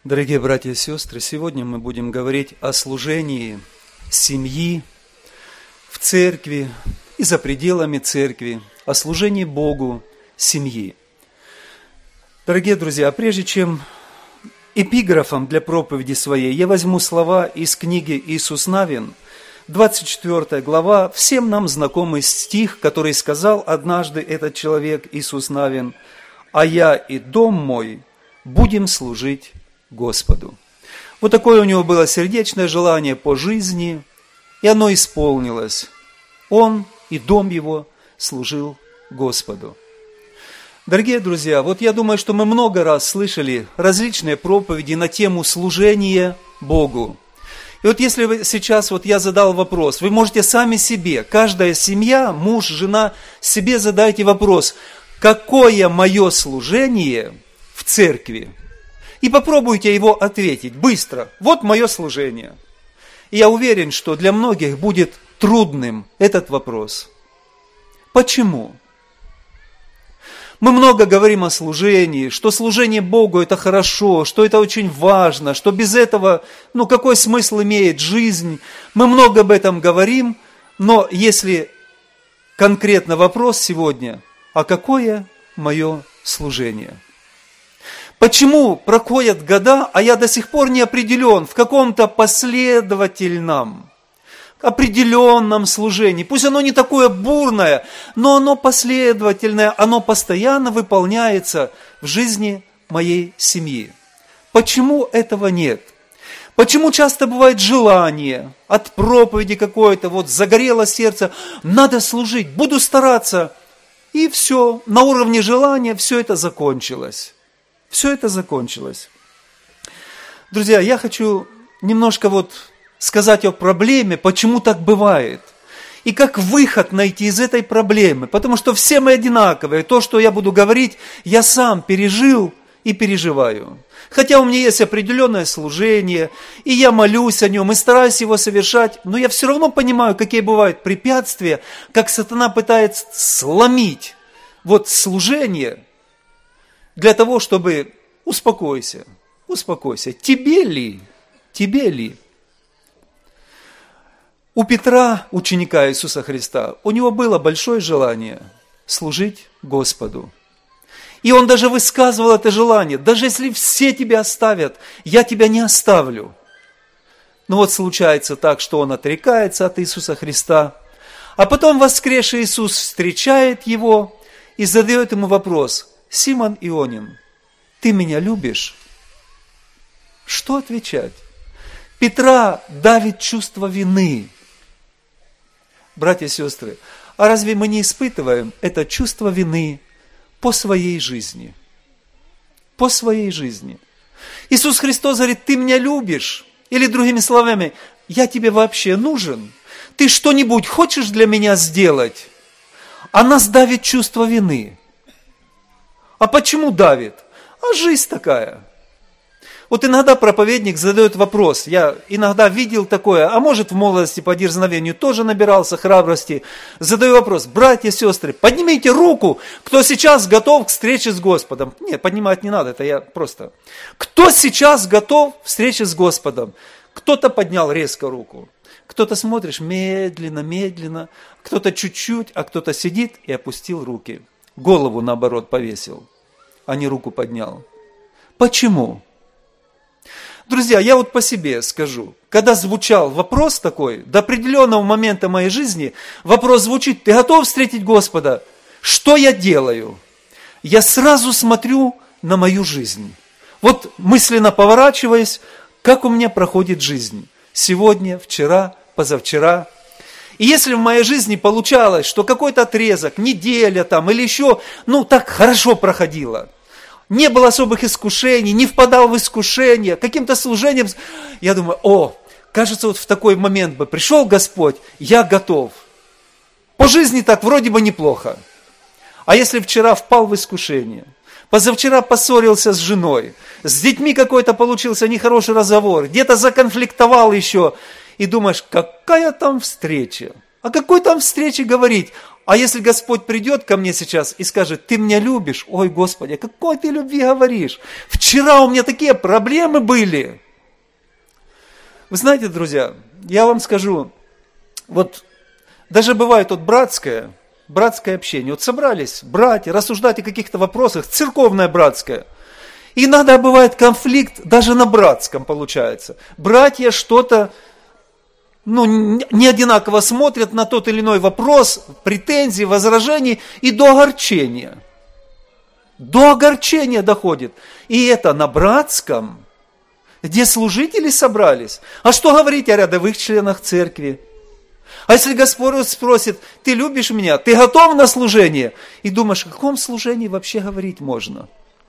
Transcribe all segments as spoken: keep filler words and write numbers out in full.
Дорогие братья и сестры, сегодня мы будем говорить о служении семьи в церкви и за пределами церкви, о служении Богу семьи. Дорогие друзья, прежде чем эпиграфом для проповеди своей я возьму слова из книги Иисус Навин, двадцать четвёртая глава, всем нам знакомый стих, который сказал однажды этот человек, Иисус Навин: «А я и дом мой будем служить Господу». Вот такое у него было сердечное желание по жизни, и оно исполнилось. Он и дом его служил Господу. Дорогие друзья, вот я думаю, что мы много раз слышали различные проповеди на тему служения Богу. И вот если вы сейчас, вот я задал вопрос, вы можете сами себе, каждая семья, муж, жена, себе задайте вопрос: какое мое служение в церкви? И попробуйте его ответить быстро. Вот мое служение. И я уверен, что для многих будет трудным этот вопрос. Почему? Мы много говорим о служении, что служение Богу – это хорошо, что это очень важно, что без этого, ну, какой смысл имеет жизнь? Мы много об этом говорим, но если конкретно вопрос сегодня, а какое мое служение? Почему проходят года, а я до сих пор не определен в каком-то последовательном, определенном служении? Пусть оно не такое бурное, но оно последовательное, оно постоянно выполняется в жизни моей семьи. Почему этого нет? Почему часто бывает желание от проповеди какой-то, вот загорело сердце, надо служить, буду стараться, и все, на уровне желания все это закончилось. Все это закончилось. Друзья, я хочу немножко вот сказать о проблеме, почему так бывает. И как выход найти из этой проблемы. Потому что все мы одинаковые. То, что я буду говорить, я сам пережил и переживаю. Хотя у меня есть определенное служение, и я молюсь о нем, и стараюсь его совершать, но я все равно понимаю, какие бывают препятствия, как сатана пытается сломить вот служение, для того, чтобы успокойся, успокойся. Тебе ли? Тебе ли? У Петра, ученика Иисуса Христа, у него было большое желание служить Господу. И он даже высказывал это желание: даже если все тебя оставят, я тебя не оставлю. Но вот случается так, что он отрекается от Иисуса Христа, а потом воскресший Иисус встречает его и задает ему вопрос: Симон Ионин, ты меня любишь? Что отвечать? Петра давит чувство вины. Братья и сестры, а разве мы не испытываем это чувство вины по своей жизни? По своей жизни. Иисус Христос говорит: ты меня любишь? Или другими словами: я тебе вообще нужен? Ты что-нибудь хочешь для меня сделать? А нас давит чувство вины. А почему давит? А жизнь такая. Вот иногда проповедник задает вопрос, я иногда видел такое, а может в молодости по дерзновению тоже набирался храбрости. Задаю вопрос: братья и сестры, поднимите руку, кто сейчас готов к встрече с Господом. Нет, поднимать не надо, это я просто. Кто сейчас готов к встрече с Господом? Кто-то поднял резко руку, кто-то смотришь медленно, медленно, кто-то чуть-чуть, а кто-то сидит и опустил руки. Голову наоборот повесил, а не руку поднял. Почему? Друзья, я вот по себе скажу. Когда звучал вопрос такой, до определенного момента моей жизни, вопрос звучит: ты готов встретить Господа? Что я делаю? Я сразу смотрю на мою жизнь. Вот мысленно поворачиваясь, как у меня проходит жизнь. Сегодня, вчера, позавчера. И если в моей жизни получалось, что какой-то отрезок, неделя там или еще, ну так хорошо проходило, не было особых искушений, не впадал в искушение, каким-то служением, я думаю: о, кажется, вот в такой момент бы пришел Господь, я готов. По жизни так вроде бы неплохо. А если вчера впал в искушение, позавчера поссорился с женой, с детьми какой-то получился нехороший разговор, где-то законфликтовал еще, и думаешь: какая там встреча? О какой там встрече говорить? А если Господь придет ко мне сейчас и скажет, ты меня любишь, ой, Господи, о какой ты любви говоришь? Вчера у меня такие проблемы были. Вы знаете, друзья, я вам скажу, вот даже бывает вот братское, братское общение. Вот собрались братья, рассуждать о каких-то вопросах, церковное братское. И иногда бывает конфликт, даже на братском получается. Братья что-то, ну, не одинаково смотрят на тот или иной вопрос, претензии, возражений и до огорчения. До огорчения доходит. И это на братском, где служители собрались. А что говорить о рядовых членах церкви? А если Господь спросит, ты любишь меня, ты готов на служение? И думаешь, о каком служении вообще говорить можно?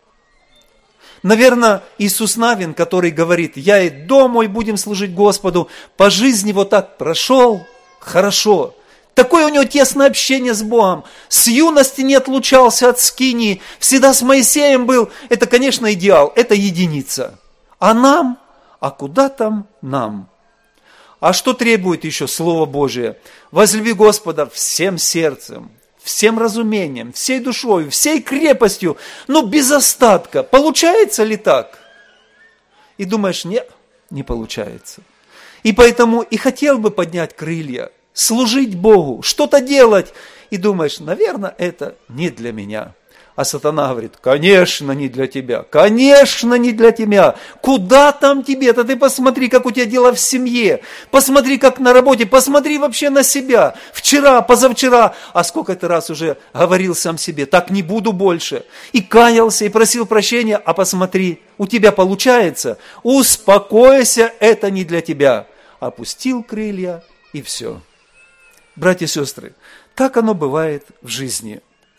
Наверное, Иисус Навин, который говорит, я и дом мой будем служить Господу, по жизни вот так прошел, хорошо. Такое у него тесное общение с Богом. С юности не отлучался от скинии, всегда с Моисеем был. Это, конечно, идеал, это единица. А нам? А куда там нам? А что требует еще Слово Божие? Возлюби Господа всем сердцем, всем разумением, всей душой, всей крепостью, но без остатка. Получается ли так? И думаешь, нет, не получается. И поэтому и хотел бы поднять крылья, служить Богу, что-то делать. И думаешь, наверное, это не для меня. А сатана говорит, конечно, не для тебя, конечно, не для тебя. Куда там тебе-то? Ты посмотри, как у тебя дела в семье, посмотри, как на работе, посмотри вообще на себя. Вчера, позавчера, а сколько ты раз уже говорил сам себе, так не буду больше. И каялся, и просил прощения, а посмотри, у тебя получается. Успокойся, это не для тебя. Опустил крылья, и все. Братья и сестры, так оно бывает в жизни.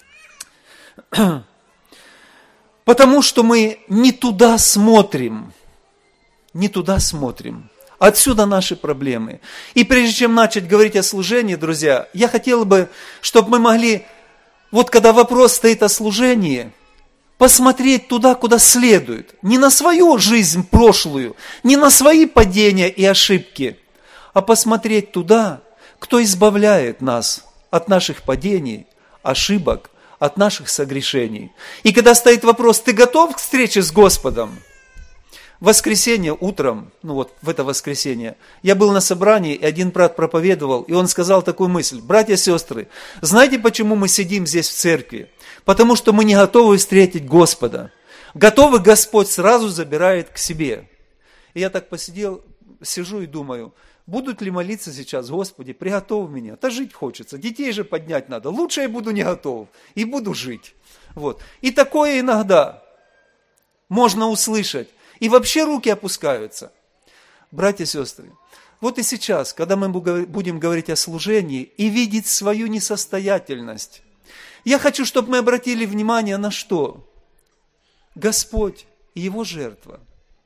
Потому что мы не туда смотрим, не туда смотрим. Отсюда наши проблемы. И прежде чем начать говорить о служении, друзья, я хотел бы, чтобы мы могли, вот когда вопрос стоит о служении, посмотреть туда, куда следует. Не на свою жизнь прошлую, не на свои падения и ошибки, а посмотреть туда, кто избавляет нас от наших падений, ошибок, от наших согрешений. И когда стоит вопрос, ты готов к встрече с Господом? В воскресенье утром, ну вот в это воскресенье, я был на собрании, и один брат проповедовал, и он сказал такую мысль: братья и сестры, знаете, почему мы сидим здесь в церкви? Потому что мы не готовы встретить Господа. Готовы Господь сразу забирает к себе. И я так посидел, сижу и думаю, будут ли молиться сейчас, Господи, приготовь меня. Да жить хочется, детей же поднять надо. Лучше я буду не готов и буду жить. Вот. И такое иногда можно услышать. И вообще руки опускаются. Братья и сестры, вот и сейчас, когда мы будем говорить о служении и видеть свою несостоятельность, я хочу, чтобы мы обратили внимание на что? Господь и Его жертва.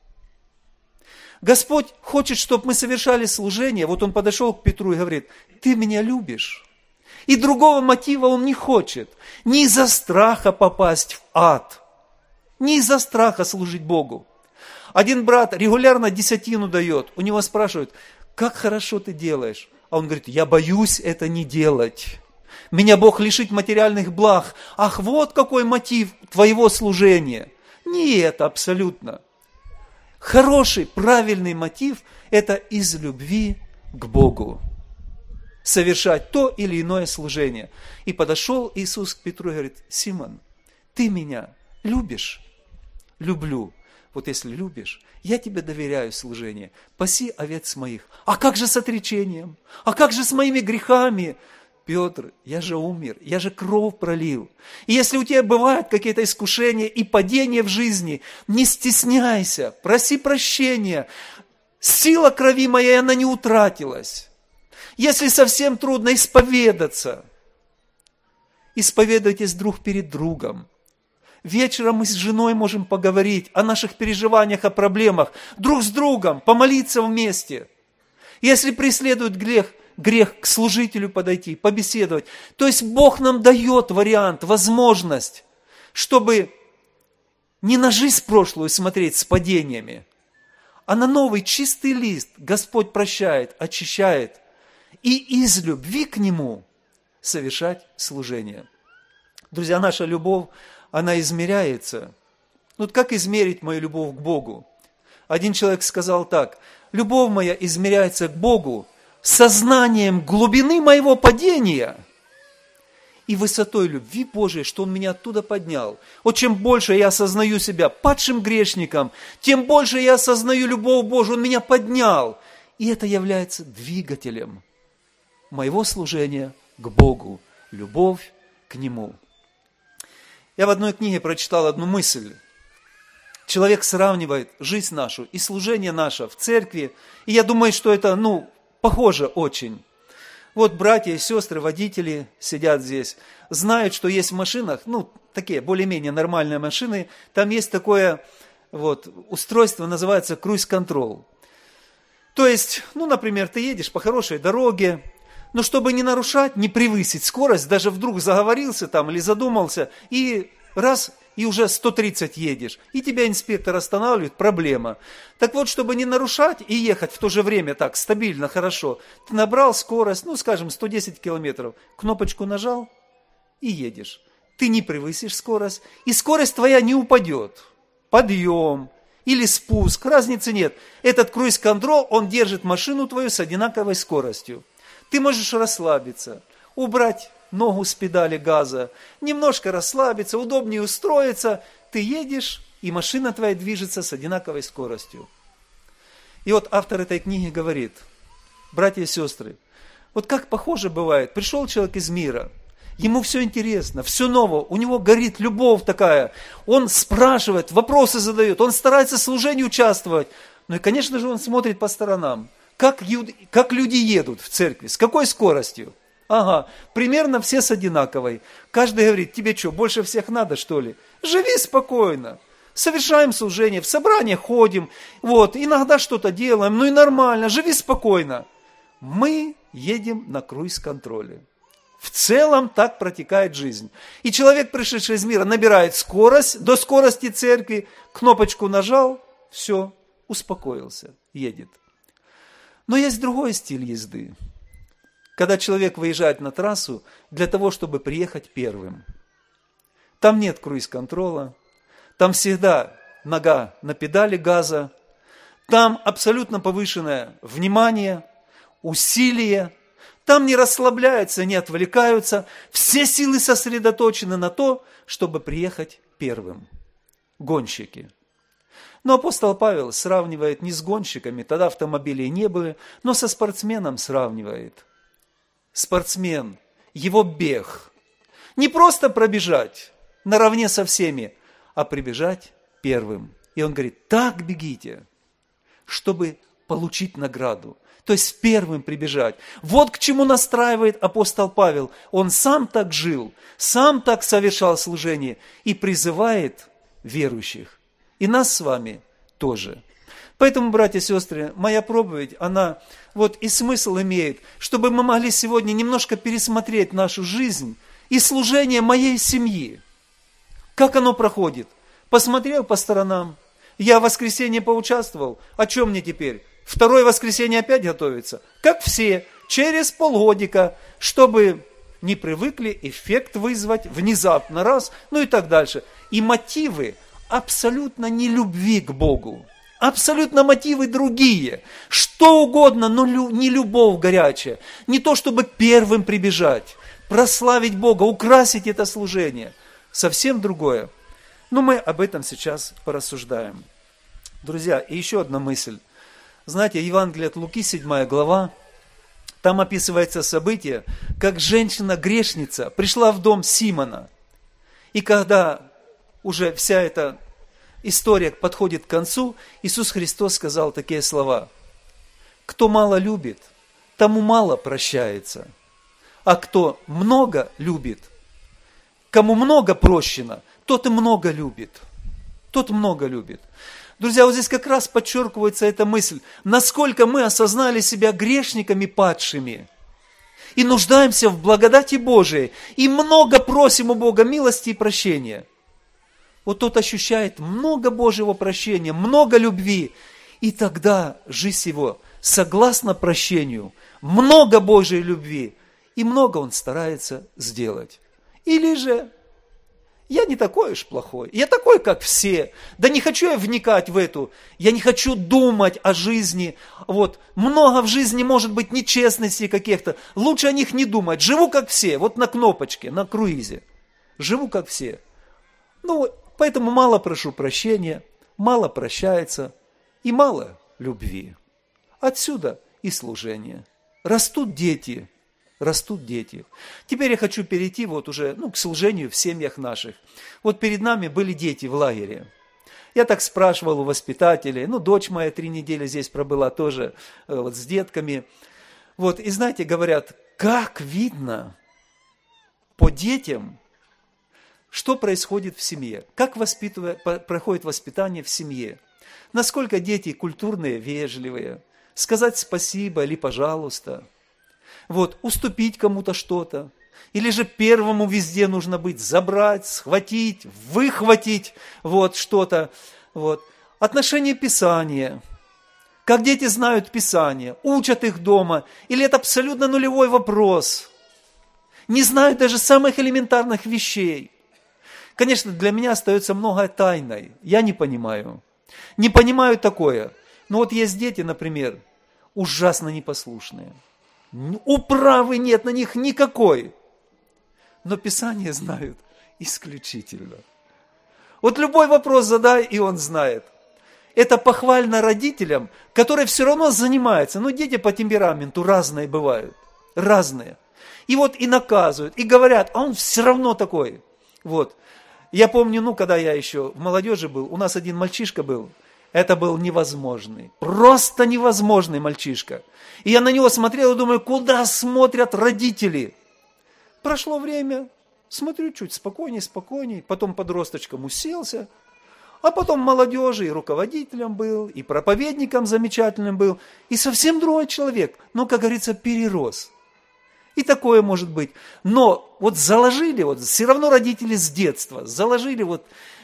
Господь хочет, чтобы мы совершали служение. Вот Он подошел к Петру и говорит, ты меня любишь. И другого мотива Он не хочет. Не из-за страха попасть в ад. Не из-за страха служить Богу. Один брат регулярно десятину дает. У него спрашивают, как хорошо ты делаешь? А он говорит, я боюсь это не делать. Меня Бог лишит материальных благ. Ах, вот какой мотив твоего служения. Не это абсолютно. Хороший, правильный мотив – это из любви к Богу. Совершать то или иное служение. И подошел Иисус к Петру и говорит, Симон, ты меня любишь? Люблю. Вот если любишь, я тебе доверяю служение. Паси овец моих. А как же с отречением? А как же с моими грехами? Петр, я же умер, я же кровь пролил. И если у тебя бывают какие-то искушения и падения в жизни, не стесняйся, проси прощения. Сила крови моей, она не утратилась. Если совсем трудно, исповедаться. Исповедуйтесь друг перед другом. Вечером мы с женой можем поговорить о наших переживаниях, о проблемах, друг с другом, помолиться вместе. Если преследует грех, грех к служителю подойти, побеседовать. То есть Бог нам дает вариант, возможность, чтобы не на жизнь прошлую смотреть с падениями, а на новый чистый лист Господь прощает, очищает. И из любви к Нему совершать служение. Друзья, наша любовь, она измеряется. Вот как измерить мою любовь к Богу? Один человек сказал так: любовь моя измеряется к Богу сознанием глубины моего падения и высотой любви Божией, что Он меня оттуда поднял. Вот чем больше я осознаю себя падшим грешником, тем больше я осознаю любовь Божию, Он меня поднял. И это является двигателем моего служения к Богу, любовь к Нему. Я в одной книге прочитал одну мысль. Человек сравнивает жизнь нашу и служение наше в церкви, и я думаю, что это, ну, похоже очень. Вот братья и сестры, водители сидят здесь, знают, что есть в машинах, ну, такие более-менее нормальные машины, там есть такое вот устройство, называется круиз-контрол. То есть, ну, например, ты едешь по хорошей дороге, но чтобы не нарушать, не превысить скорость, даже вдруг заговорился там или задумался, и раз, и уже сто тридцать едешь, и тебя инспектор останавливает, проблема. Так вот, чтобы не нарушать и ехать в то же время так стабильно, хорошо, ты набрал скорость, ну, скажем, сто десять километров, кнопочку нажал и едешь. Ты не превысишь скорость, и скорость твоя не упадет. Подъем или спуск, разницы нет. Этот круиз-контрол, он держит машину твою с одинаковой скоростью. Ты можешь расслабиться, убрать ногу с педали газа, немножко расслабиться, удобнее устроиться. Ты едешь, и машина твоя движется с одинаковой скоростью. И вот автор этой книги говорит: братья и сестры, вот как похоже бывает, пришел человек из мира, ему все интересно, все новое, у него горит любовь такая, он спрашивает, вопросы задает, он старается в служении участвовать. Ну и, конечно же, он смотрит по сторонам. Как, как люди едут в церкви, с какой скоростью? Ага, примерно все с одинаковой. Каждый говорит: тебе что, больше всех надо, что ли? Живи спокойно. Совершаем служение, в собрание ходим, вот, иногда что-то делаем, ну и нормально, живи спокойно. Мы едем на круиз-контроле. В целом так протекает жизнь. И человек, пришедший из мира, набирает скорость, до скорости церкви, кнопочку нажал, все, успокоился, едет. Но есть другой стиль езды. Когда человек выезжает на трассу для того, чтобы приехать первым. Там нет круиз-контрола, там всегда нога на педали газа, там абсолютно повышенное внимание, усилие, там не расслабляются, не отвлекаются, все силы сосредоточены на то, чтобы приехать первым. Гонщики. Но апостол Павел сравнивает не с гонщиками, тогда автомобилей не было, но со спортсменом сравнивает. Спортсмен, его бег. Не просто пробежать наравне со всеми, а прибежать первым. И он говорит: так бегите, чтобы получить награду. То есть первым прибежать. Вот к чему настраивает апостол Павел. Он сам так жил, сам так совершал служение и призывает верующих. И нас с вами тоже. Поэтому, братья и сестры, моя проповедь, она вот и смысл имеет, чтобы мы могли сегодня немножко пересмотреть нашу жизнь и служение моей семьи. Как оно проходит? Посмотрел по сторонам. Я в воскресенье поучаствовал. О чем мне теперь? Второе воскресенье опять готовится. Как все, через полгодика, чтобы не привыкли эффект вызвать внезапно раз, ну и так дальше. И мотивы абсолютно не любви к Богу. Абсолютно мотивы другие. Что угодно, но не любовь горячая. Не то, чтобы первым прибежать, прославить Бога, украсить это служение. Совсем другое. Но мы об этом сейчас порассуждаем. Друзья, и еще одна мысль. Знаете, Евангелие от Луки, седьмая глава, там описывается событие, как женщина-грешница пришла в дом Симона. И когда уже вся эта история подходит к концу, Иисус Христос сказал такие слова: «Кто мало любит, тому мало прощается, а кто много любит, кому много прощено, тот и много любит». Тот много любит. Друзья, вот здесь как раз подчеркивается эта мысль, насколько мы осознали себя грешниками падшими и нуждаемся в благодати Божией, и много просим у Бога милости и прощения. Вот тот ощущает много Божьего прощения, много любви, и тогда жизнь его согласно прощению, много Божьей любви, и много он старается сделать. Или же я не такой уж плохой, я такой, как все. Да не хочу я вникать в эту, я не хочу думать о жизни. Вот, много в жизни может быть нечестностей каких-то, лучше о них не думать. Живу как все, вот на кнопочке, на круизе. Живу как все. Ну, поэтому мало прошу прощения, мало прощается и мало любви. Отсюда и служение. Растут дети. Растут дети. Теперь я хочу перейти вот уже ну, к служению в семьях наших. Вот перед нами были дети в лагере. Я так спрашивал у воспитателей, ну, дочь моя три недели здесь пробыла тоже вот, с детками. Вот, и знаете, говорят, как видно по детям, что происходит в семье, как воспитывая, проходит воспитание в семье, насколько дети культурные, вежливые, сказать спасибо или пожалуйста. Вот, уступить кому-то что-то. Или же первому везде нужно быть, забрать, схватить, выхватить вот что-то. Вот. Отношение Писания. Как дети знают Писание, учат их дома. Или это абсолютно нулевой вопрос. Не знают даже самых элементарных вещей. Конечно, для меня остается многое тайной. Я не понимаю. Не понимаю такое. Но вот есть дети, например, ужасно непослушные. Управы нет на них никакой. Но Писание знают исключительно. Вот любой вопрос задай, и он знает. Это похвально родителям, которые все равно занимаются. Но дети по темпераменту разные бывают. Разные. И вот и наказывают, и говорят, а он все равно такой. Вот. Я помню, ну, когда я еще в молодежи был, у нас один мальчишка был. Это был невозможный, просто невозможный мальчишка. И я на него смотрел и думаю, куда смотрят родители? Прошло время, смотрю чуть спокойней, спокойней, потом подросточком уселся, а потом молодежи и руководителем был, и проповедником замечательным был, и совсем другой человек, но, как говорится, перерос. И такое может быть. Но вот заложили, вот все равно родители с детства, заложили вот...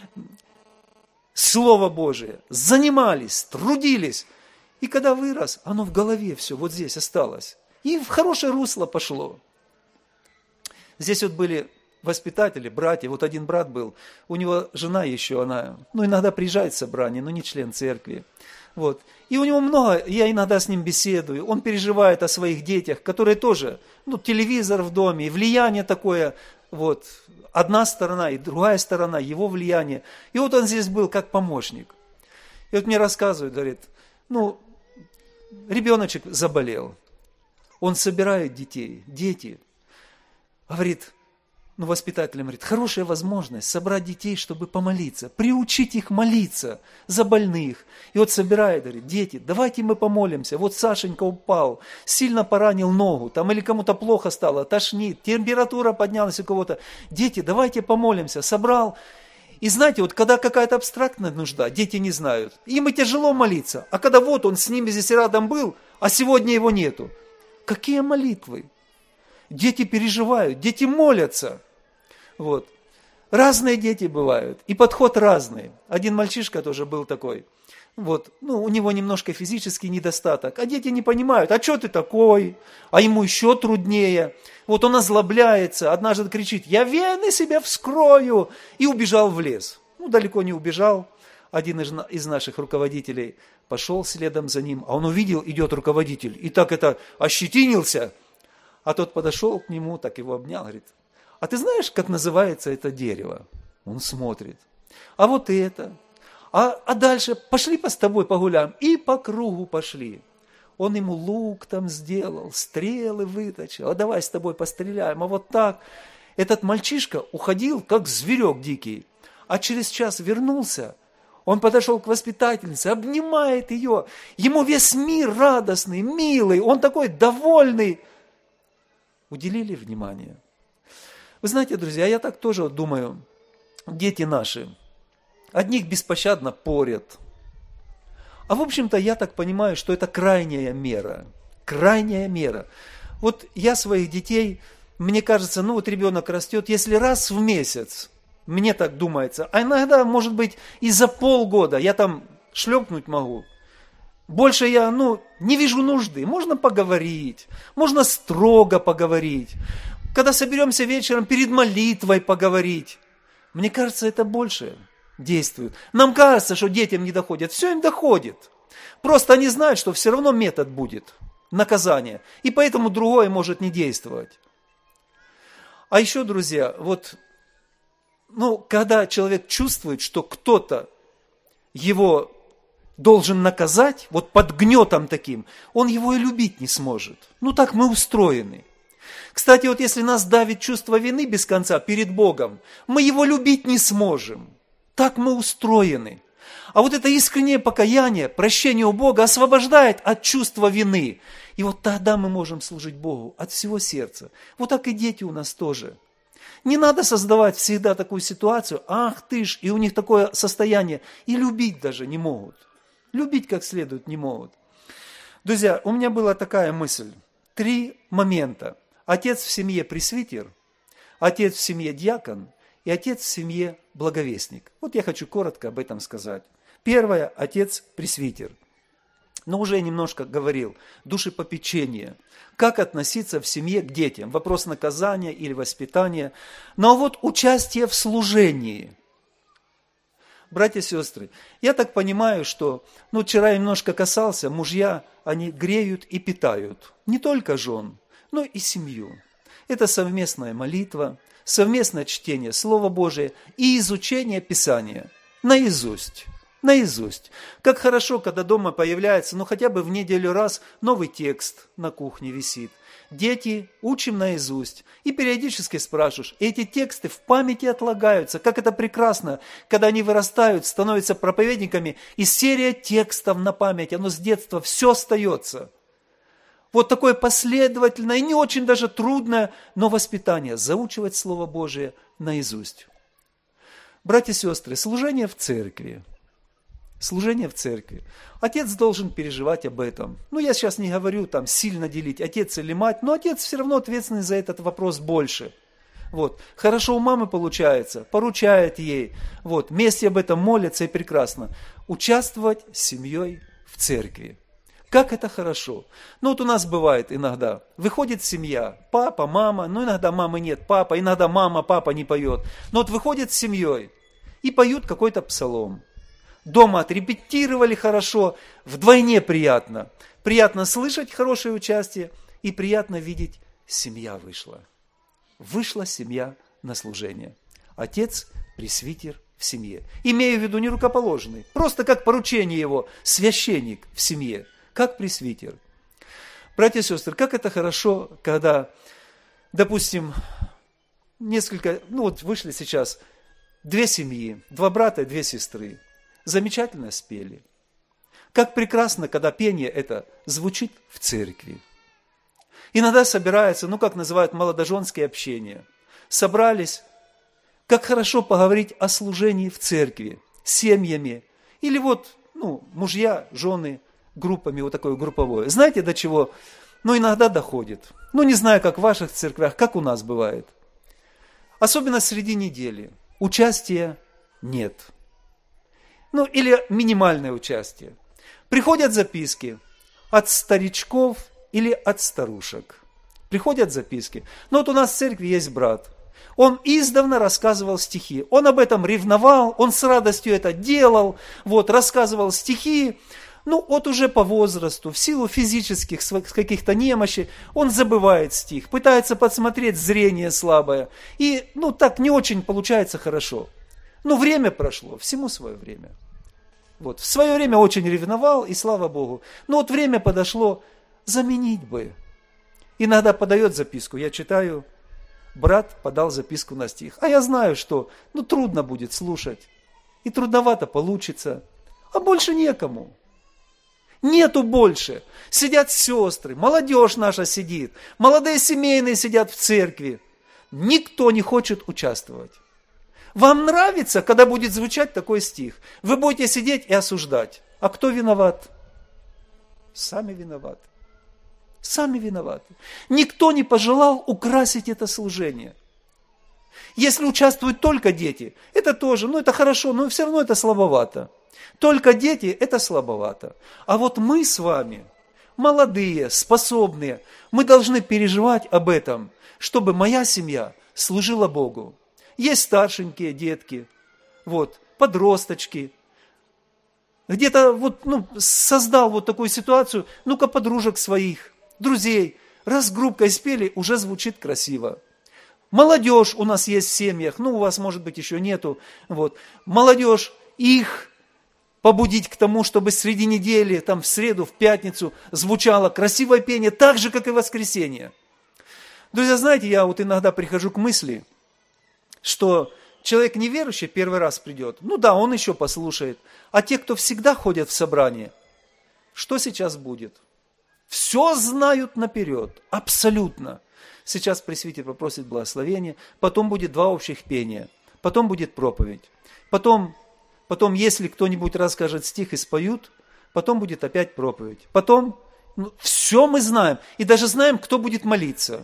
Слово Божие, занимались, трудились. И когда вырос, оно в голове все вот здесь осталось. И в хорошее русло пошло. Здесь вот были воспитатели, братья. Вот один брат был, у него жена еще, она, ну, иногда приезжает в собрание, но не член церкви. Вот. И у него много, я иногда с ним беседую, он переживает о своих детях, которые тоже, ну, телевизор в доме, влияние такое, вот, одна сторона и другая сторона, его влияние. И вот он здесь был как помощник. И вот мне рассказывают, говорит, ну, ребеночек заболел, он собирает детей, дети, говорит, ну, воспитателям говорит, хорошая возможность собрать детей, чтобы помолиться, приучить их молиться за больных. И вот собирает, говорит, дети, давайте мы помолимся. Вот Сашенька упал, сильно поранил ногу, там или кому-то плохо стало, тошнит, температура поднялась у кого-то. Дети, давайте помолимся. Собрал. И знаете, вот когда какая-то абстрактная нужда, дети не знают, им и тяжело молиться. А когда вот он с ними здесь рядом был, а сегодня его нету. Какие молитвы? Дети переживают, дети молятся. Вот. Разные дети бывают, и подход разный. Один мальчишка тоже был такой. Вот. Ну, у него немножко физический недостаток. А дети не понимают, а что ты такой? А ему еще труднее. Вот он озлобляется, однажды кричит, я вены себе вскрою, и убежал в лес. Ну, далеко не убежал. Один из, из наших руководителей пошел следом за ним, а он увидел, идет руководитель, и так это ощетинился. А тот подошел к нему, так его обнял, говорит, а ты знаешь, как называется это дерево? Он смотрит. А вот это. А, а дальше пошли с тобой погуляем. И по кругу пошли. Он ему лук там сделал, стрелы выточил. А давай с тобой постреляем. А вот так. Этот мальчишка уходил, как зверек дикий. А через час вернулся. Он подошел к воспитательнице, обнимает ее. Ему весь мир радостный, милый. Он такой довольный. Уделили внимание. Вы знаете, друзья, я так тоже думаю, дети наши, одних беспощадно порят. А в общем-то, я так понимаю, что это крайняя мера. Крайняя мера. Вот я своих детей, мне кажется, ну вот ребенок растет, если раз в месяц, мне так думается, а иногда, может быть, и за полгода я там шлепнуть могу. Больше я, ну, не вижу нужды. Можно поговорить, можно строго поговорить. Когда соберемся вечером перед молитвой поговорить. Мне кажется, это больше действует. Нам кажется, что детям не доходит. Все им доходит. Просто они знают, что все равно метод будет наказания. И поэтому другое может не действовать. А еще, друзья, вот, ну, когда человек чувствует, что кто-то его должен наказать, вот под гнетом таким, он его и любить не сможет. Ну, так мы устроены. Кстати, вот если нас давит чувство вины без конца перед Богом, мы его любить не сможем. Так мы устроены. А вот это искреннее покаяние, прощение у Бога освобождает от чувства вины. И вот тогда мы можем служить Богу от всего сердца. Вот так и дети у нас тоже. Не надо создавать всегда такую ситуацию, ах ты ж, и у них такое состояние, и любить даже не могут. Любить как следует не могут. Друзья, у меня была такая мысль. Три момента. Отец в семье пресвитер, отец в семье диакон и отец в семье благовестник. Вот я хочу коротко об этом сказать. Первое, отец пресвитер. Но уже я немножко говорил, душепопечение. Как относиться в семье к детям? Вопрос наказания или воспитания. Но вот участие в служении. Братья и сестры, я так понимаю, что, ну, вчера я немножко касался, мужья, они греют и питают. Не только жен, но и семью. Это совместная молитва, совместное чтение Слова Божия и изучение Писания наизусть. Наизусть. Как хорошо, когда дома появляется, ну хотя бы в неделю раз новый текст на кухне висит. Дети учим наизусть. И периодически спрашиваешь, эти тексты в памяти отлагаются. Как это прекрасно, когда они вырастают, становятся проповедниками, и серия текстов на память, оно с детства все остается. Вот такое последовательное, не очень даже трудное, но воспитание, заучивать Слово Божие наизусть. Братья и сестры, служение в церкви. Служение в церкви. Отец должен переживать об этом. Ну, я сейчас не говорю там сильно делить, отец или мать, но отец все равно ответственный за этот вопрос больше. Вот. Хорошо у мамы получается, поручает ей. Вот. Вместе об этом молятся и прекрасно. Участвовать с семьей в церкви. Как это хорошо. Ну, вот у нас бывает иногда, выходит семья, папа, мама, ну, иногда мамы нет, папа, иногда мама, папа не поет. Но вот выходит с семьей и поют какой-то псалом. Дома отрепетировали хорошо, вдвойне приятно. Приятно слышать хорошее участие и приятно видеть, семья вышла. Вышла семья на служение. Отец пресвитер в семье. Имею в виду не рукоположенный, просто как поручение его, священник в семье, как пресвитер. Братья и сестры, как это хорошо, когда, допустим, несколько, ну вот вышли сейчас две семьи, два брата и две сестры. Замечательно спели. Как прекрасно, когда пение это звучит в церкви. Иногда собираются, ну как называют, молодоженские общения. Собрались, как хорошо поговорить о служении в церкви, семьями. Или вот, ну, мужья, жены, группами, вот такое групповое. Знаете, до чего? Ну, иногда доходит. Ну, не знаю, как в ваших церквях, как у нас бывает. Особенно среди недели. Участия нет. Ну, или минимальное участие. Приходят записки от старичков или от старушек. Приходят записки. Ну, вот у нас в церкви есть брат. Он издавна рассказывал стихи. Он об этом ревновал, он с радостью это делал. Вот, рассказывал стихи. Ну, вот уже по возрасту, в силу физических каких-то немощей, он забывает стих, пытается подсмотреть, зрение слабое. И, ну, так не очень получается хорошо. Но время прошло, всему свое время. Вот, в свое время очень ревновал, и слава Богу. Но вот время подошло, заменить бы. Иногда подает записку, я читаю, брат подал записку на стих. А я знаю, что, ну, трудно будет слушать, и трудновато получится, а больше некому. Нету больше. Сидят сестры, молодежь наша сидит, молодые семейные сидят в церкви. Никто не хочет участвовать. Вам нравится, когда будет звучать такой стих? Вы будете сидеть и осуждать. А кто виноват? Сами виноваты. Сами виноваты. Никто не пожелал украсить это служение. Если участвуют только дети, это тоже, ну это хорошо, но все равно это слабовато. Только дети – это слабовато. А вот мы с вами, молодые, способные, мы должны переживать об этом, чтобы моя семья служила Богу. Есть старшенькие детки, вот, подросточки. Где-то вот, ну, создал вот такую ситуацию, ну-ка подружек своих, друзей, раз группкой спели, уже звучит красиво. Молодежь у нас есть в семьях, ну у вас может быть еще нету, вот. Молодежь, их побудить к тому, чтобы среди недели, там в среду, в пятницу звучало красивое пение, так же, как и в воскресенье. Друзья, знаете, я вот иногда прихожу к мысли, что человек неверующий первый раз придет, ну да, он еще послушает, а те, кто всегда ходят в собрание, что сейчас будет? Все знают наперед, абсолютно. Сейчас пресвитер попросит благословения, потом будет два общих пения, потом будет проповедь, потом, потом если кто-нибудь расскажет стих и споют, потом будет опять проповедь, потом, ну, все мы знаем, и даже знаем, кто будет молиться,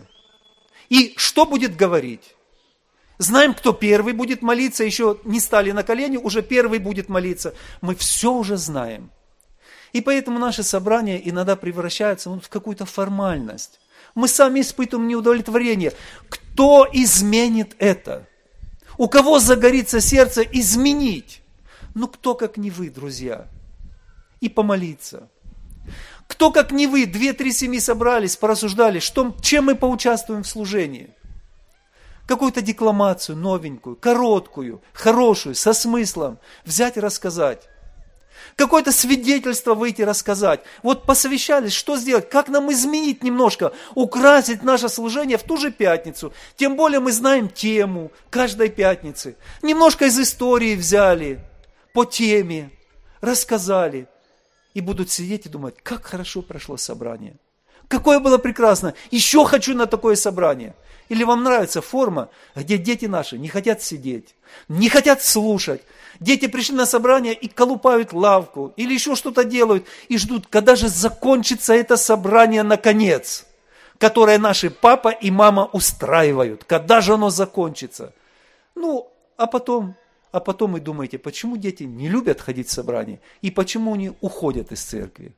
и что будет говорить. Знаем, кто первый будет молиться, еще не стали на колени, уже первый будет молиться. Мы все уже знаем. И поэтому наши собрания иногда превращаются в какую-то формальность. Мы сами испытываем неудовлетворение. Кто изменит это? У кого загорится сердце изменить? Ну, кто, как не вы, друзья? И помолиться. Кто, как не вы, две-три семьи собрались, порассуждали, что, чем мы поучаствуем в служении? Какую-то декламацию новенькую, короткую, хорошую, со смыслом взять и рассказать. Какое-то свидетельство выйти рассказать. Вот посовещались, что сделать, как нам изменить немножко, украсить наше служение в ту же пятницу. Тем более мы знаем тему каждой пятницы. Немножко из истории взяли, по теме, рассказали. И будут сидеть и думать, как хорошо прошло собрание. Какое было прекрасно, еще хочу на такое собрание. Или вам нравится форма, где дети наши не хотят сидеть, не хотят слушать. Дети пришли на собрание и колупают лавку, или еще что-то делают, и ждут, когда же закончится это собрание наконец, которое наши папа и мама устраивают, когда же оно закончится. Ну, а потом, а потом вы думаете, почему дети не любят ходить в собрание, и почему они уходят из церкви.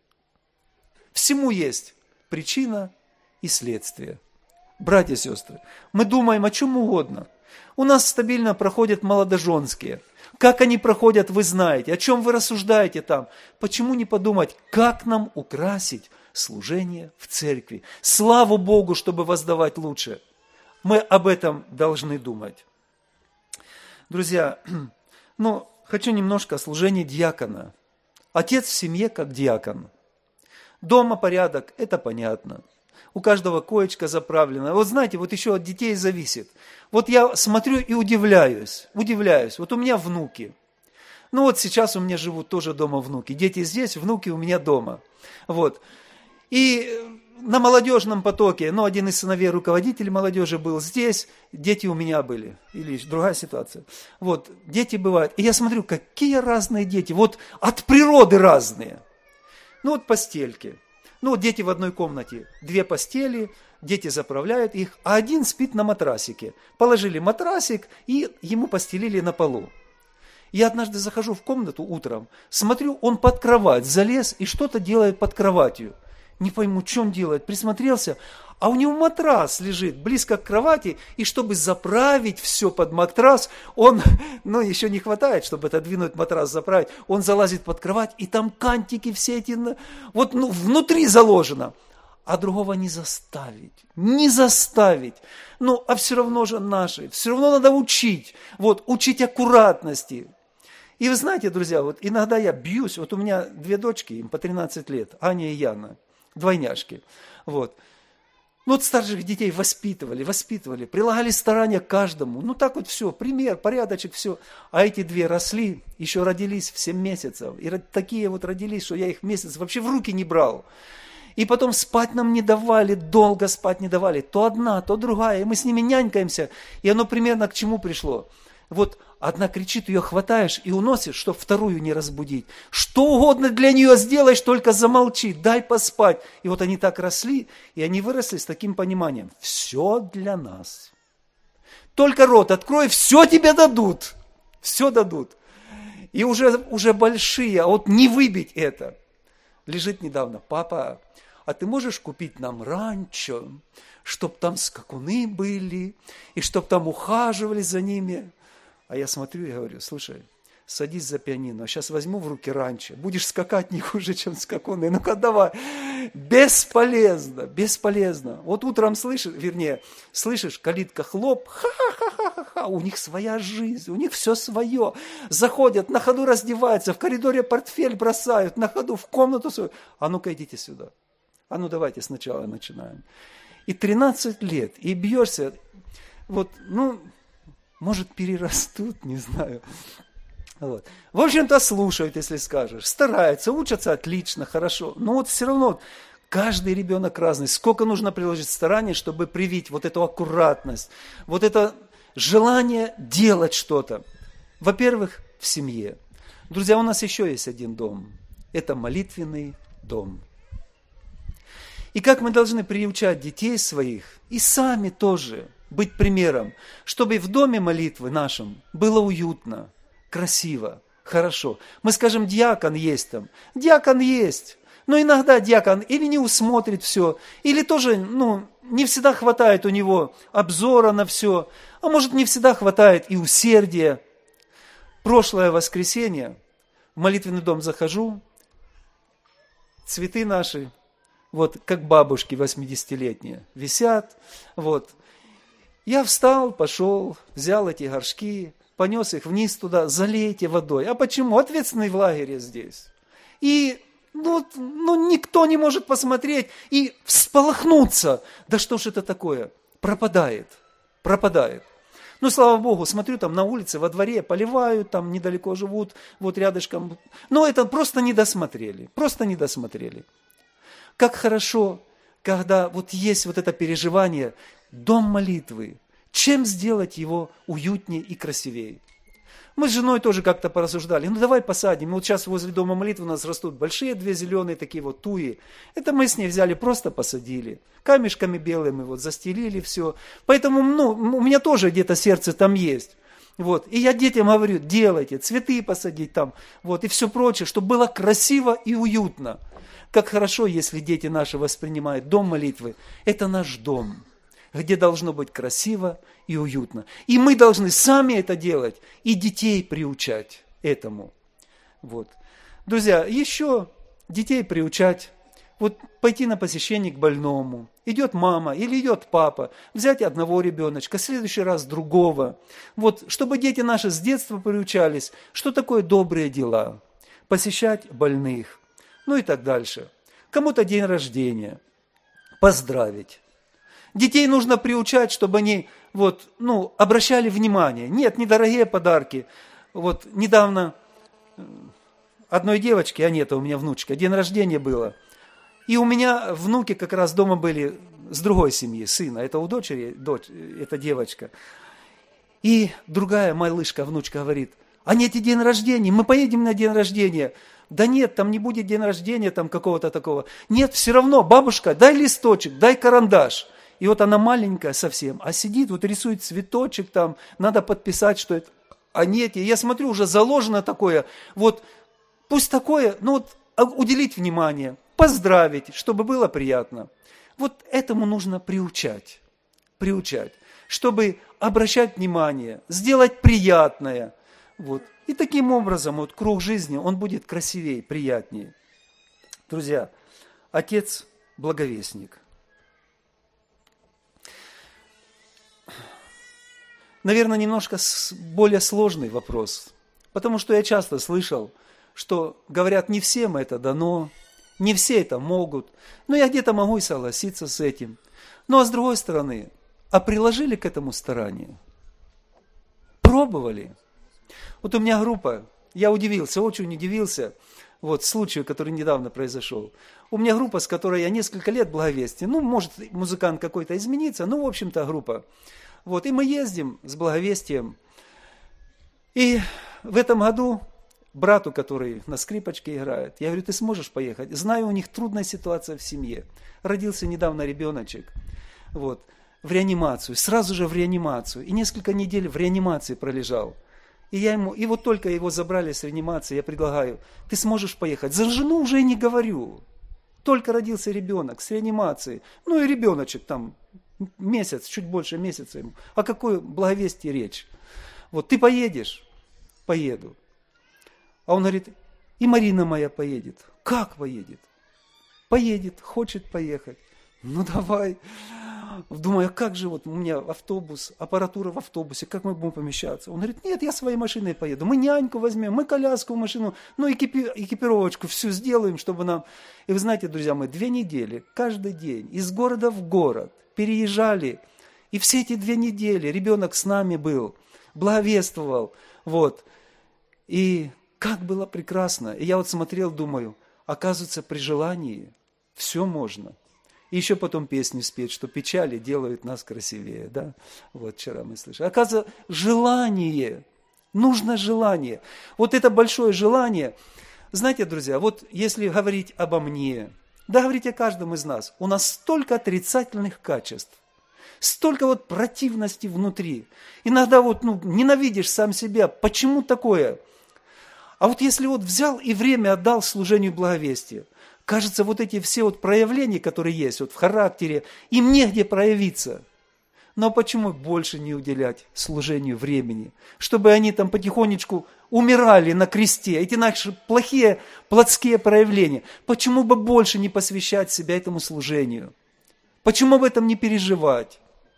Всему есть причина и следствие. Братья и сестры, мы думаем о чем угодно. У нас стабильно проходят молодоженские. Как они проходят, вы знаете. О чем вы рассуждаете там. Почему не подумать, как нам украсить служение в церкви? Славу Богу, чтобы воздавать лучше. Мы об этом должны думать. Друзья, ну, хочу немножко о служении диакона. Отец в семье как диакон. Дома порядок, это понятно. У каждого коечка заправлена. Вот знаете, вот еще от детей зависит. Вот я смотрю и удивляюсь, удивляюсь. Вот у меня внуки. Ну вот сейчас у меня живут тоже дома внуки. Дети здесь, внуки у меня дома. Вот. И на молодежном потоке, ну один из сыновей руководителей молодежи был здесь, дети у меня были. Или другая ситуация. Вот, дети бывают. И я смотрю, какие разные дети. Вот от природы разные. Ну вот постельки. Ну, вот дети в одной комнате, две постели, дети заправляют их, а один спит на матрасике. Положили матрасик и ему постелили на полу. Я однажды захожу в комнату утром, смотрю, он под кровать залез и что-то делает под кроватью. Не пойму, что он делает, присмотрелся, а у него матрас лежит близко к кровати, и чтобы заправить все под матрас, он, ну еще не хватает, чтобы отодвинуть матрас, заправить, он залазит под кровать, и там кантики все эти, вот ну, внутри заложено. А другого не заставить, не заставить. Ну, а все равно же наши, все равно надо учить, вот, учить аккуратности. И вы знаете, друзья, вот иногда я бьюсь, вот у меня две дочки, им по тринадцать лет, Аня и Яна, двойняшки, вот. Ну, вот старших детей воспитывали, воспитывали, прилагали старания к каждому. Ну, так вот все, пример, порядочек, все. А эти две росли, еще родились в семь месяцев. И такие вот родились, что я их месяц вообще в руки не брал. И потом спать нам не давали, долго спать не давали. То одна, то другая. И мы с ними нянькаемся. И оно примерно к чему пришло? Вот одна кричит, ее хватаешь и уносишь, чтобы вторую не разбудить. Что угодно для нее сделаешь, только замолчи, дай поспать. И вот они так росли, и они выросли с таким пониманием. Все для нас. Только рот открой, все тебе дадут. Все дадут. И уже, уже большие, а вот не выбить это. Лежит недавно: папа, а ты можешь купить нам ранчо, чтоб там скакуны были, и чтоб там ухаживали за ними? А я смотрю и говорю: слушай, садись за пианино, сейчас возьму в руки ранчо, будешь скакать не хуже, чем скакуны. Ну-ка давай. Бесполезно, бесполезно. Вот утром слышишь, вернее, слышишь, калитка хлоп, ха-ха-ха-ха-ха, у них своя жизнь, у них все свое. Заходят, на ходу раздеваются, в коридоре портфель бросают, на ходу в комнату свою. А ну-ка идите сюда. А ну давайте сначала начинаем. И тринадцать лет, и бьешься, вот, ну, может, перерастут, не знаю. Вот. В общем-то, слушают, если скажешь, стараются, учатся отлично, хорошо. Но вот все равно каждый ребенок разный. Сколько нужно приложить стараний, чтобы привить вот эту аккуратность, вот это желание делать что-то. Во-первых, в семье. Друзья, у нас еще есть один дом. Это молитвенный дом. И как мы должны приучать детей своих, и сами тоже быть примером, чтобы в доме молитвы нашем было уютно, красиво, хорошо. Мы скажем: диакон есть там. Диакон есть. Но иногда диакон или не усмотрит все, или тоже, ну, не всегда хватает у него обзора на все, а может, не всегда хватает и усердия. Прошлое воскресенье в молитвенный дом захожу, цветы наши, вот как бабушки восьмидесятилетние, висят, вот. Я встал, пошел, взял эти горшки, понес их вниз туда, залейте водой. А почему? Ответственный в лагере здесь. И ну, ну, никто не может посмотреть и всполохнуться. Да что ж это такое? Пропадает, пропадает. Ну, слава Богу, смотрю, там на улице, во дворе поливают, там недалеко живут, вот рядышком. Но это просто не досмотрели, просто не досмотрели. Как хорошо, когда вот есть вот это переживание, дом молитвы. Чем сделать его уютнее и красивее? Мы с женой тоже как-то порассуждали. Ну, давай посадим. Вот сейчас возле дома молитвы у нас растут большие две зеленые такие вот туи. Это мы с ней взяли, просто посадили. Камешками белыми вот застелили все. Поэтому, ну, у меня тоже где-то сердце там есть. Вот. И я детям говорю: делайте, цветы посадить там, вот, и все прочее, чтобы было красиво и уютно. Как хорошо, если дети наши воспринимают дом молитвы. Это наш дом, где должно быть красиво и уютно. И мы должны сами это делать и детей приучать этому. Вот. Друзья, еще детей приучать, вот пойти на посещение к больному. Идет мама или идет папа, взять одного ребеночка, в следующий раз другого. Вот, чтобы дети наши с детства приучались, что такое добрые дела, посещать больных, ну и так дальше. Кому-то день рождения, поздравить. Детей нужно приучать, чтобы они вот, ну, обращали внимание. Нет, недорогие подарки. Вот недавно одной девочке, а нет, у меня внучка, день рождения было. И у меня внуки как раз дома были с другой семьи, сына. Это у дочери, дочь, это девочка. И другая малышка, внучка говорит: а нет, день рождения, мы поедем на день рождения. Да нет, там не будет день рождения там какого-то такого. Нет, все равно, бабушка, дай листочек, дай карандаш. И вот она маленькая совсем, а сидит, вот рисует цветочек там, надо подписать, что это. А нет, я смотрю, уже заложено такое. Вот пусть такое, ну вот уделить внимание, поздравить, чтобы было приятно. Вот этому нужно приучать, приучать, чтобы обращать внимание, сделать приятное. Вот. И таким образом вот круг жизни, он будет красивее, приятнее. Друзья, Отец – благовестник. Наверное, немножко более сложный вопрос, потому что я часто слышал, что говорят, не всем это дано, не все это могут, но я где-то могу и согласиться с этим. Ну а с другой стороны, а приложили к этому старание? Пробовали? Вот у меня группа, я удивился, очень удивился, вот случаю, который недавно произошел. У меня группа, с которой я несколько лет благовестен, ну может музыкант какой-то изменится, ну в общем-то группа. Вот, и мы ездим с благовестием. И в этом году брату, который на скрипочке играет, я говорю: ты сможешь поехать? Знаю, у них трудная ситуация в семье. Родился недавно ребеночек. Вот. в реанимацию, сразу же в реанимацию. И несколько недель в реанимации пролежал. И я ему, и вот только его забрали с реанимации, я предлагаю, ты сможешь поехать. За жену уже и не говорю. Только родился ребенок с реанимацией. Ну и ребеночек там месяц, чуть больше месяца ему. О какой благовестии речь? Вот ты поедешь? Поеду. А он говорит, и Марина моя поедет. Как поедет? Поедет, хочет поехать. Ну давай. Думаю, а как же вот у меня автобус, аппаратура в автобусе, как мы будем помещаться? Он говорит, нет, я своей машиной поеду. Мы няньку возьмем, мы коляску, машину, ну экипи, экипировочку всю сделаем, чтобы нам... И вы знаете, друзья мои, две недели, каждый день, из города в город переезжали. И все эти две недели ребенок с нами был, благовествовал. Вот. И как было прекрасно. И я вот смотрел, думаю, оказывается, при желании все можно. И еще потом песню спеть, что печали делают нас красивее. Да? Вот вчера мы слышали. Оказывается, желание. Нужно желание. Вот это большое желание. Знаете, друзья, вот если говорить обо мне, да говорить о каждом из нас, у нас столько отрицательных качеств. Столько вот противности внутри. Иногда вот ну, ненавидишь сам себя. Почему такое? А вот если вот взял и время отдал служению благовестия, кажется, вот эти все вот проявления, которые есть вот в характере, им негде проявиться. Но почему больше не уделять служению времени? Чтобы они там потихонечку умирали на кресте, эти наши плохие плотские проявления. Почему бы больше не посвящать себя этому служению? Почему об этом не переживать?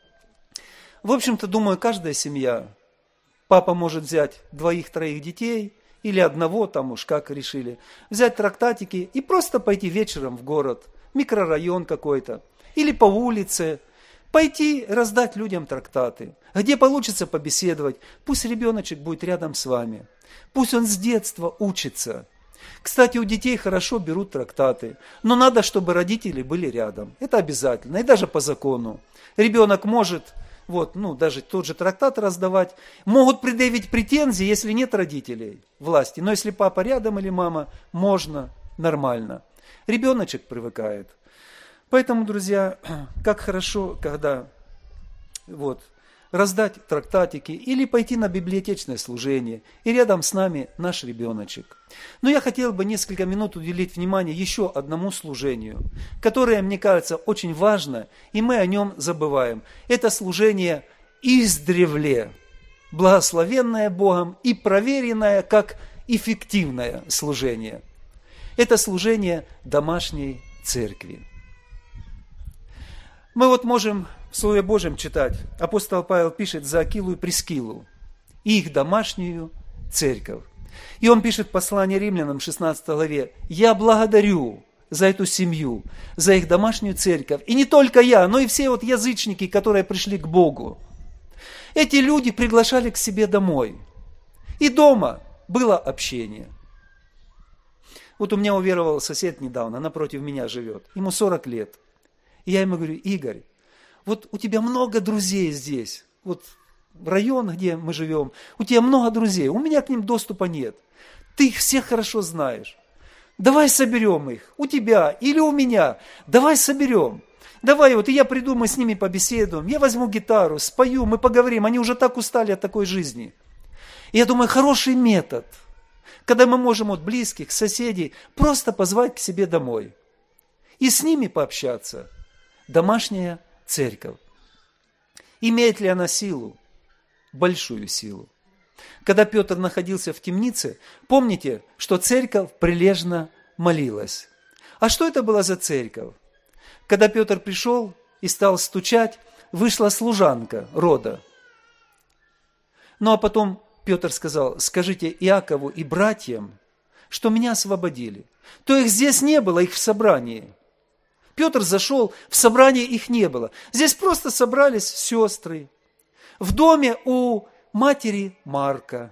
В общем-то, думаю, каждая семья, папа может взять двоих-троих детей, или одного, там уж как решили, взять трактатики и просто пойти вечером в город, микрорайон какой-то, или по улице, пойти раздать людям трактаты. Где получится побеседовать, пусть ребеночек будет рядом с вами, пусть он с детства учится. Кстати, у детей хорошо берут трактаты, но надо, чтобы родители были рядом. Это обязательно, и даже по закону. Ребенок может... Вот, ну, даже тот же трактат раздавать. Могут предъявить претензии, если нет родителей, власти. Но если папа рядом или мама, можно, нормально. Ребеночек привыкает. Поэтому, друзья, как хорошо, когда вот, раздать трактатики или пойти на библиотечное служение, и рядом с нами наш ребеночек. Но я хотел бы несколько минут уделить внимание еще одному служению, которое, мне кажется, очень важно, и мы о нем забываем. Это служение издревле, благословенное Богом и проверенное как эффективное служение. Это служение домашней церкви. Мы вот можем в Слове Божьем читать, апостол Павел пишет за Акилу и Прискилу, и их домашнюю церковь. И он пишет в послании римлянам, шестнадцатой главе, «Я благодарю за эту семью, за их домашнюю церковь. И не только я, но и все вот язычники, которые пришли к Богу. Эти люди приглашали к себе домой. И дома было общение». Вот у меня уверовал сосед недавно, напротив меня живет, ему сорок лет. И я ему говорю, Игорь, вот у тебя много друзей здесь, вот район, где мы живем, у тебя много друзей, у меня к ним доступа нет. Ты их всех хорошо знаешь. Давай соберем их, у тебя или у меня, давай соберем. Давай, вот и я приду, мы с ними побеседуем, я возьму гитару, спою, мы поговорим, они уже так устали от такой жизни. И я думаю, хороший метод, когда мы можем от близких, соседей просто позвать к себе домой и с ними пообщаться. Домашняя церковь. Имеет ли она силу? Большую силу. Когда Петр находился в темнице, помните, что церковь прилежно молилась. А что это была за церковь? Когда Петр пришел и стал стучать, вышла служанка рода. Ну а потом Петр сказал, скажите Иакову и братьям, что меня освободили. То их здесь не было, их в собрании. Петр зашел, в собрании их не было. Здесь просто собрались сестры. В доме у матери Марка.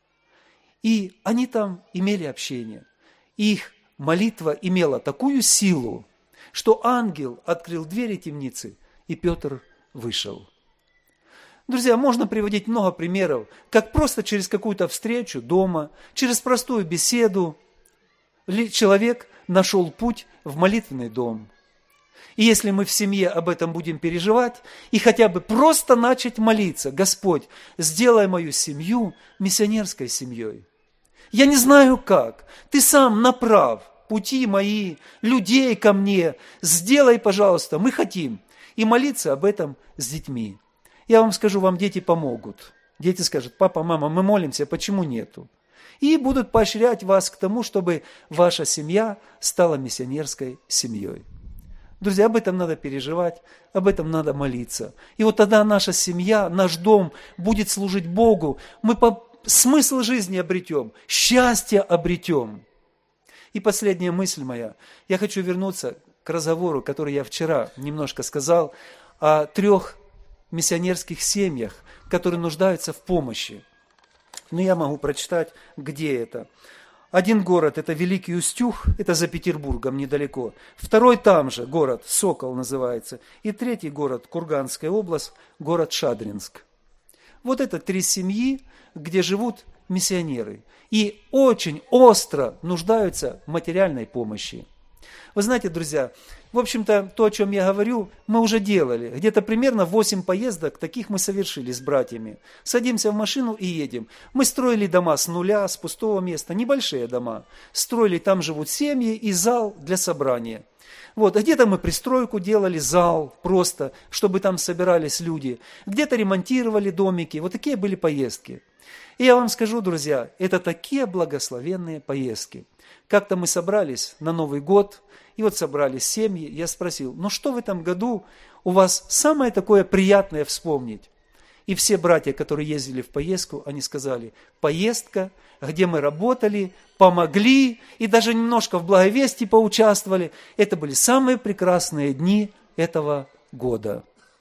И они там имели общение. Их молитва имела такую силу, что ангел открыл двери темницы, и Петр вышел. Друзья, можно приводить много примеров, как просто через какую-то встречу дома, через простую беседу человек нашел путь в молитвенный дом. И если мы в семье об этом будем переживать, и хотя бы просто начать молиться: Господь, сделай мою семью миссионерской семьей. Я не знаю как, Ты сам направь пути мои, людей ко мне, сделай, пожалуйста, мы хотим. И молиться об этом с детьми. Я вам скажу, вам дети помогут. Дети скажут: папа, мама, мы молимся, почему нету? И будут поощрять вас к тому, чтобы ваша семья стала миссионерской семьей. Друзья, об этом надо переживать, об этом надо молиться. И вот тогда наша семья, наш дом будет служить Богу. Мы по... смысл жизни обретем, счастье обретем. И последняя мысль моя. Я хочу вернуться к разговору, который я вчера немножко сказал, о трех миссионерских семьях, которые нуждаются в помощи. Но я могу прочитать, где это. Один город – это Великий Устюг, это за Петербургом недалеко. Второй там же город, Сокол называется. И третий город, Курганская область, город Шадринск. Вот это три семьи, где живут миссионеры. И очень остро нуждаются в материальной помощи. Вы знаете, друзья, в общем-то, то, о чем я говорю, мы уже делали. Где-то примерно восемь поездок таких мы совершили с братьями. Садимся в машину и едем. Мы строили дома с нуля, с пустого места, небольшие дома. Строили, там живут семьи и зал для собрания. Вот, где-то мы пристройку делали, зал просто, чтобы там собирались люди. Где-то ремонтировали домики. Вот такие были поездки. И я вам скажу, друзья, это такие благословенные поездки. Как-то мы собрались на Новый год, и вот собрались семьи. Я спросил: ну что в этом году у вас самое такое приятное вспомнить? И все братья, которые ездили в поездку, они сказали: поездка, где мы работали, помогли и даже немножко в благовестии поучаствовали. Это были самые прекрасные дни этого года.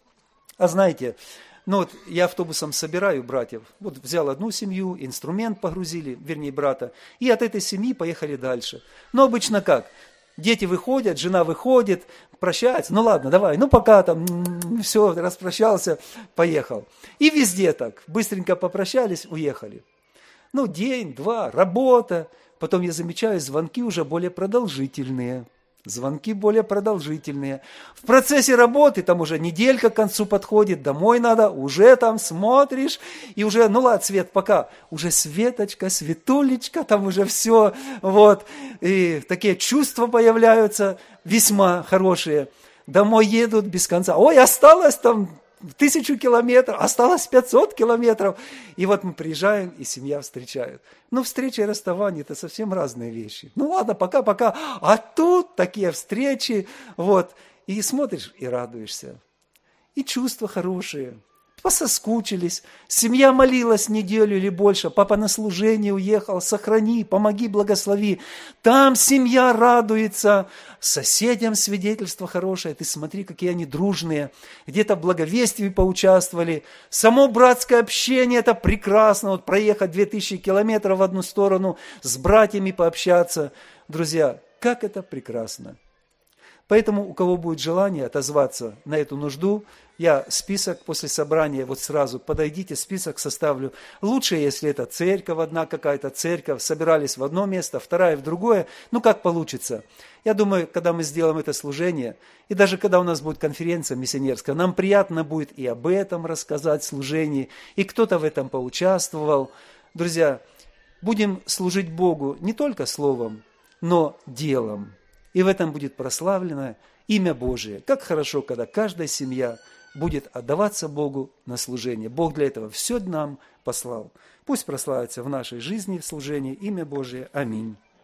А знаете, ну вот я автобусом собираю братьев. Вот взял одну семью, инструмент погрузили, вернее брата, и от этой семьи поехали дальше. Но обычно как? Дети выходят, жена выходит, прощается. Ну ладно, давай, ну пока там, все, распрощался, поехал. И везде так, быстренько попрощались, уехали. Ну день, два, работа. Потом я замечаю, звонки уже более продолжительные. Звонки более продолжительные. В процессе работы, там уже неделька к концу подходит, домой надо, уже там смотришь, и уже, ну ладно, Свет, пока, уже Светочка, Светулечка, там уже все, вот, и такие чувства появляются весьма хорошие. Домой едут без конца. Ой, осталось там тысячу километров, осталось пятьсот километров. И вот мы приезжаем, и семья встречает. Ну, встреча и расставание – это совсем разные вещи. Ну, ладно, пока-пока. А тут такие встречи, вот. И смотришь, и радуешься. И чувства хорошие. Пососкучились. Семья молилась неделю или больше. Папа на служение уехал. Сохрани, помоги, благослови. Там семья радуется. Соседям свидетельство хорошее. Ты смотри, какие они дружные. Где-то в благовестии поучаствовали. Само братское общение – это прекрасно. Вот проехать две тысячи километров в одну сторону, с братьями пообщаться. Друзья, как это прекрасно. Поэтому, у кого будет желание отозваться на эту нужду, я список после собрания, вот сразу подойдите, список составлю. Лучше, если это церковь, одна какая-то церковь, собирались в одно место, вторая в другое, ну как получится. Я думаю, когда мы сделаем это служение, и даже когда у нас будет конференция миссионерская, нам приятно будет и об этом рассказать в служении, и кто-то в этом поучаствовал. Друзья, будем служить Богу не только словом, но делом. И в этом будет прославлено имя Божие. Как хорошо, когда каждая семья будет отдаваться Богу на служение. Бог для этого все нам послал. Пусть прославится в нашей жизни в служении имя Божие. Аминь.